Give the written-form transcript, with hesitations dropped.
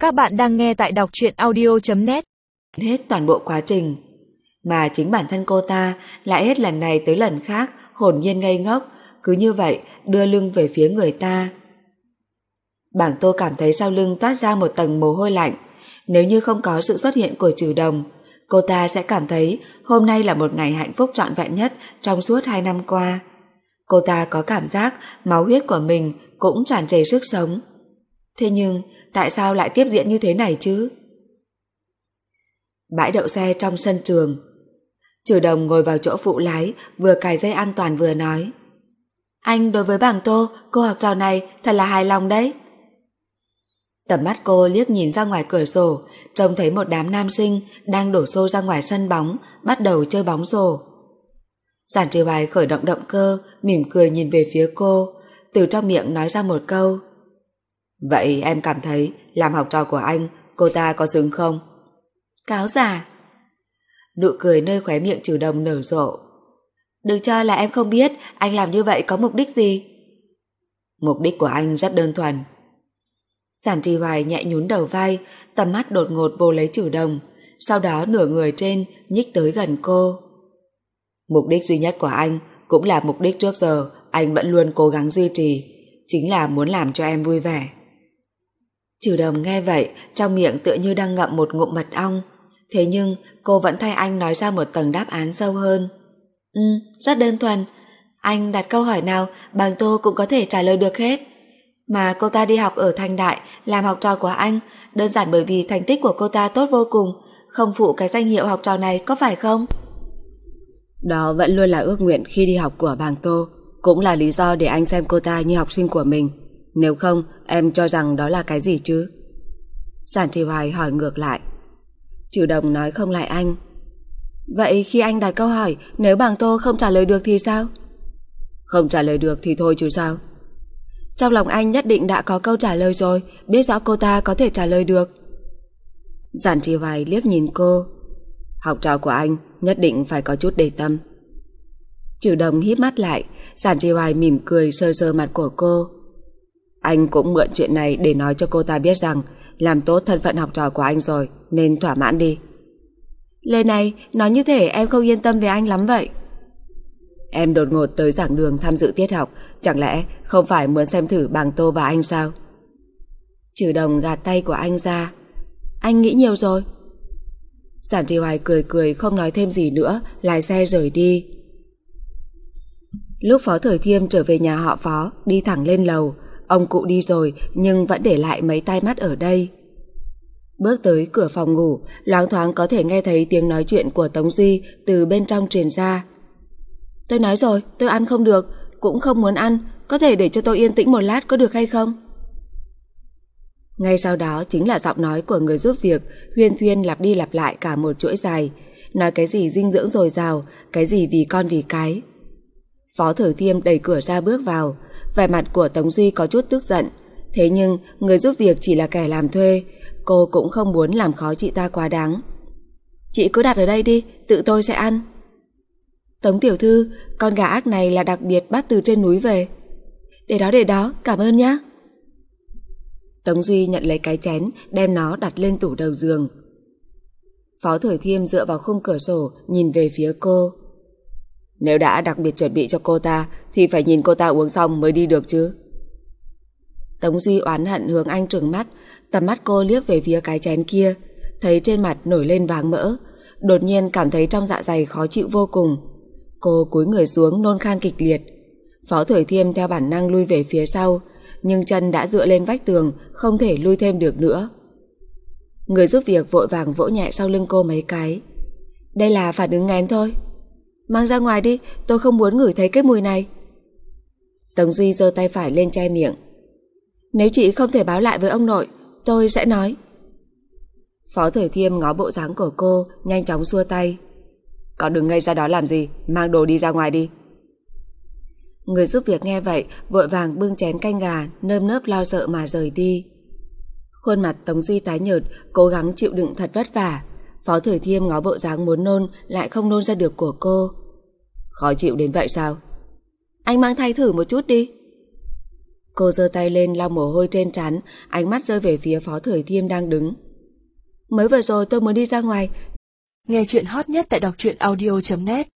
Các bạn đang nghe tại đọc truyện audio.net. Hết toàn bộ quá trình, mà chính bản thân cô ta lại hết lần này tới lần khác hồn nhiên ngây ngốc, cứ như vậy đưa lưng về phía người ta. Bàng Tô cảm thấy sau lưng toát ra một tầng mồ hôi lạnh. Nếu như không có sự xuất hiện của Trừ Đồng, cô ta sẽ cảm thấy hôm nay là một ngày hạnh phúc trọn vẹn nhất trong suốt 2 năm qua. Cô ta có cảm giác máu huyết của mình cũng tràn trề sức sống. Thế nhưng tại sao lại tiếp diễn như thế này chứ? Bãi đậu xe trong sân trường, Trừ Đồng ngồi vào chỗ phụ lái, vừa cài dây an toàn vừa nói: "Anh đối với Bàng Tô, cô học trò này thật là hài lòng đấy." Tầm mắt cô liếc nhìn ra ngoài cửa sổ, trông thấy một đám nam sinh đang đổ xô ra ngoài sân bóng, bắt đầu chơi bóng rổ. Giản Trì Hoài khởi động động cơ, mỉm cười nhìn về phía cô, từ trong miệng nói ra một câu: "Vậy em cảm thấy làm học trò của anh, cô ta có xứng không?" Cáo giả. Nụ cười nơi khóe miệng Trừ Đồng nở rộ. "Đừng cho là em không biết anh làm như vậy có mục đích gì." "Mục đích của anh rất đơn thuần." Giản Trì Hoài nhẹ nhún đầu vai, tầm mắt đột ngột vô lấy Trừ Đồng, sau đó nửa người trên nhích tới gần cô. "Mục đích duy nhất của anh, cũng là mục đích trước giờ anh vẫn luôn cố gắng duy trì, chính là muốn làm cho em vui vẻ." Trừ Đồng nghe vậy, trong miệng tựa như đang ngậm một ngụm mật ong. Thế nhưng cô vẫn thay anh nói ra một tầng đáp án sâu hơn. Rất đơn thuần. Anh đặt câu hỏi nào Bàng Tô cũng có thể trả lời được hết. Mà cô ta đi học ở Thành Đại làm học trò của anh đơn giản bởi vì thành tích của cô ta tốt vô cùng, không phụ cái danh hiệu học trò này, có phải không? Đó vẫn luôn là ước nguyện khi đi học của Bàng Tô, cũng là lý do để anh xem cô ta như học sinh của mình. Nếu không, em cho rằng đó là cái gì chứ? Giản Trì Hoài hỏi ngược lại. Trừ Đồng nói không lại anh. Vậy khi anh đặt câu hỏi, nếu Bàng Tô không trả lời được thì sao? Không trả lời được thì thôi chứ sao? Trong lòng anh nhất định đã có câu trả lời rồi, biết rõ cô ta có thể trả lời được. Giản Trì Hoài liếc nhìn cô. Học trò của anh nhất định phải có chút để tâm. Trừ Đồng híp mắt lại, Giản Trì Hoài mỉm cười sờ sờ mặt của cô. Anh cũng mượn chuyện này để nói cho cô ta biết rằng làm tốt thân phận học trò của anh rồi, nên thỏa mãn đi. Lời này nói như thể em không yên tâm về anh lắm vậy. Em đột ngột tới giảng đường tham dự tiết học, chẳng lẽ không phải muốn xem thử Bàng Tô và anh sao? Trừ Đồng gạt tay của anh ra. Anh nghĩ nhiều rồi. Giản Trì Hoài cười cười không nói thêm gì nữa, lái xe rời đi. Lúc Phó Thời Thiêm trở về nhà họ Phó, đi thẳng lên lầu. Ông cụ đi rồi nhưng vẫn để lại mấy tai mắt ở đây. Bước tới cửa phòng ngủ, loáng thoáng có thể nghe thấy tiếng nói chuyện của Tống Duy từ bên trong truyền ra. Tôi nói rồi, tôi ăn không được, cũng không muốn ăn, có thể để cho tôi yên tĩnh một lát có được hay không? Ngay sau đó chính là giọng nói của người giúp việc, huyên thuyên lặp đi lặp lại cả một chuỗi dài, nói cái gì dinh dưỡng dồi dào, cái gì vì con vì cái. Phó Thời Thiêm đẩy cửa ra bước vào, vẻ mặt của Tống Duy có chút tức giận, thế nhưng người giúp việc chỉ là kẻ làm thuê, cô cũng không muốn làm khó chị ta quá đáng. Chị cứ đặt ở đây đi, tự tôi sẽ ăn. Tống tiểu thư, con gà ác này là đặc biệt bắt từ trên núi về. Để đó, cảm ơn nhé. Tống Duy nhận lấy cái chén, đem nó đặt lên tủ đầu giường. Phó Thời Thiêm dựa vào khung cửa sổ, nhìn về phía cô. Nếu đã đặc biệt chuẩn bị cho cô ta thì phải nhìn cô ta uống xong mới đi được chứ. Tống Duy oán hận hướng anh trừng mắt, tầm mắt cô liếc về phía cái chén kia, thấy trên mặt nổi lên váng mỡ, đột nhiên cảm thấy trong dạ dày khó chịu vô cùng. Cô cúi người xuống nôn khan kịch liệt. Phó Thời Thiêm theo bản năng lui về phía sau, nhưng chân đã dựa lên vách tường, không thể lui thêm được nữa. Người giúp việc vội vàng vỗ nhẹ sau lưng cô mấy cái. Đây là phản ứng nghén thôi. Mang ra ngoài đi, tôi không muốn ngửi thấy cái mùi này. Tống Duy giơ tay phải lên che miệng. Nếu chị không thể báo lại với ông nội, tôi sẽ nói. Phó Thời Thiêm ngó bộ dáng của cô, nhanh chóng xua tay. Còn đừng ngây ra đó làm gì, mang đồ đi ra ngoài đi. Người giúp việc nghe vậy, vội vàng bưng chén canh gà, nơm nớp lo sợ mà rời đi. Khuôn mặt Tống Duy tái nhợt, cố gắng chịu đựng thật vất vả. Phó Thời Thiêm ngó bộ dáng muốn nôn, lại không nôn ra được của cô. Khó chịu đến vậy sao? Anh mang thai thử một chút đi. Cô giơ tay lên lau mồ hôi trên trán, ánh mắt rơi về phía Phó Thời Thiêm đang đứng. Mới vừa rồi tôi muốn đi ra ngoài. Nghe chuyện hot nhất tại đọc truyện audio.net